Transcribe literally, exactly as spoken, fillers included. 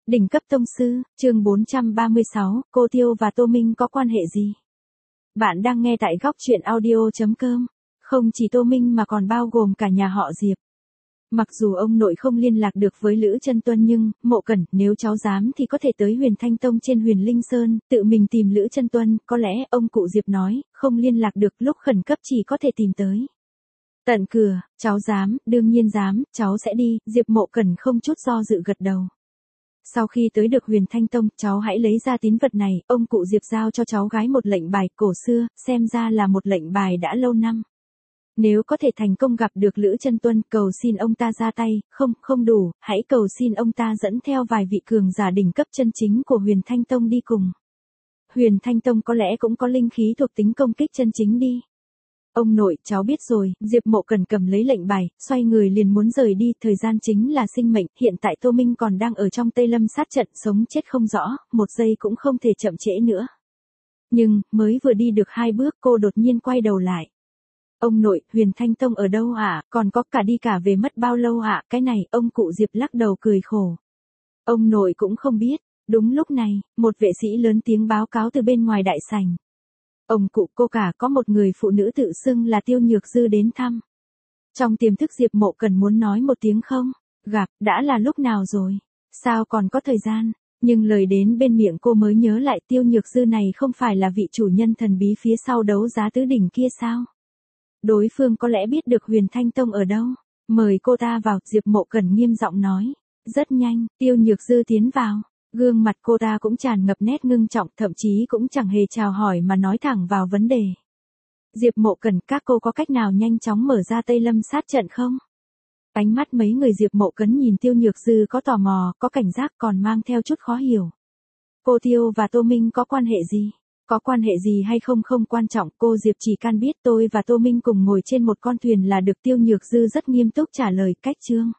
Đỉnh cấp tông sư, chương bốn trăm ba mươi sáu, cô Tiêu và Tô Minh có quan hệ gì? Bạn đang nghe tại góc truyện audio chấm com. Không chỉ Tô Minh mà còn bao gồm cả nhà họ Diệp. Mặc dù ông nội không liên lạc được với Lữ Chân Tuân nhưng, Mộ Cẩn, nếu cháu dám thì có thể tới Huyền Thanh Tông trên Huyền Linh Sơn, tự mình tìm Lữ Chân Tuân, có lẽ, ông cụ Diệp nói, không liên lạc được lúc khẩn cấp chỉ có thể tìm tới. Tận cửa, cháu dám, đương nhiên dám, cháu sẽ đi, Diệp Mộ Cẩn không chút do dự gật đầu. Sau khi tới được Huyền Thanh Tông, cháu hãy lấy ra tín vật này, ông cụ Diệp giao cho cháu gái một lệnh bài cổ xưa, xem ra là một lệnh bài đã lâu năm. Nếu có thể thành công gặp được Lữ Chân Tuân, cầu xin ông ta ra tay, không, không đủ, hãy cầu xin ông ta dẫn theo vài vị cường giả đỉnh cấp chân chính của Huyền Thanh Tông đi cùng. Huyền Thanh Tông có lẽ cũng có linh khí thuộc tính công kích chân chính đi. Ông nội, cháu biết rồi, Diệp Mộ Cẩn cầm lấy lệnh bài, xoay người liền muốn rời đi, thời gian chính là sinh mệnh, hiện tại Tô Minh còn đang ở trong Tây Lâm sát trận, sống chết không rõ, một giây cũng không thể chậm trễ nữa. Nhưng, mới vừa đi được hai bước cô đột nhiên quay đầu lại. Ông nội, Huyền Thanh Tông ở đâu ạ, còn có cả đi cả về mất bao lâu ạ, cái này, ông cụ Diệp lắc đầu cười khổ. Ông nội cũng không biết, đúng lúc này, một vệ sĩ lớn tiếng báo cáo từ bên ngoài đại sảnh. Ông cụ cô cả có một người phụ nữ tự xưng là Tiêu Nhược Dư đến thăm. Trong tiềm thức Diệp Mộ Cẩn muốn nói một tiếng không, gặp, đã là lúc nào rồi, sao còn có thời gian, nhưng lời đến bên miệng cô mới nhớ lại Tiêu Nhược Dư này không phải là vị chủ nhân thần bí phía sau đấu giá tứ đỉnh kia sao? Đối phương có lẽ biết được Huyền Thanh Tông ở đâu, mời cô ta vào, Diệp Mộ Cẩn nghiêm giọng nói. Rất nhanh, Tiêu Nhược Dư tiến vào. Gương mặt cô ta cũng tràn ngập nét ngưng trọng, thậm chí cũng chẳng hề chào hỏi mà nói thẳng vào vấn đề. Diệp Mộ Cẩn, các cô có cách nào nhanh chóng mở ra Tây Lâm sát trận không? Ánh mắt mấy người Diệp Mộ Cẩn nhìn Tiêu Nhược Dư có tò mò, có cảnh giác còn mang theo chút khó hiểu. Cô Tiêu và Tô Minh có quan hệ gì? Có quan hệ gì hay không không quan trọng, cô Diệp chỉ can biết tôi và Tô Minh cùng ngồi trên một con thuyền là được, Tiêu Nhược Dư rất nghiêm túc trả lời. Cách chương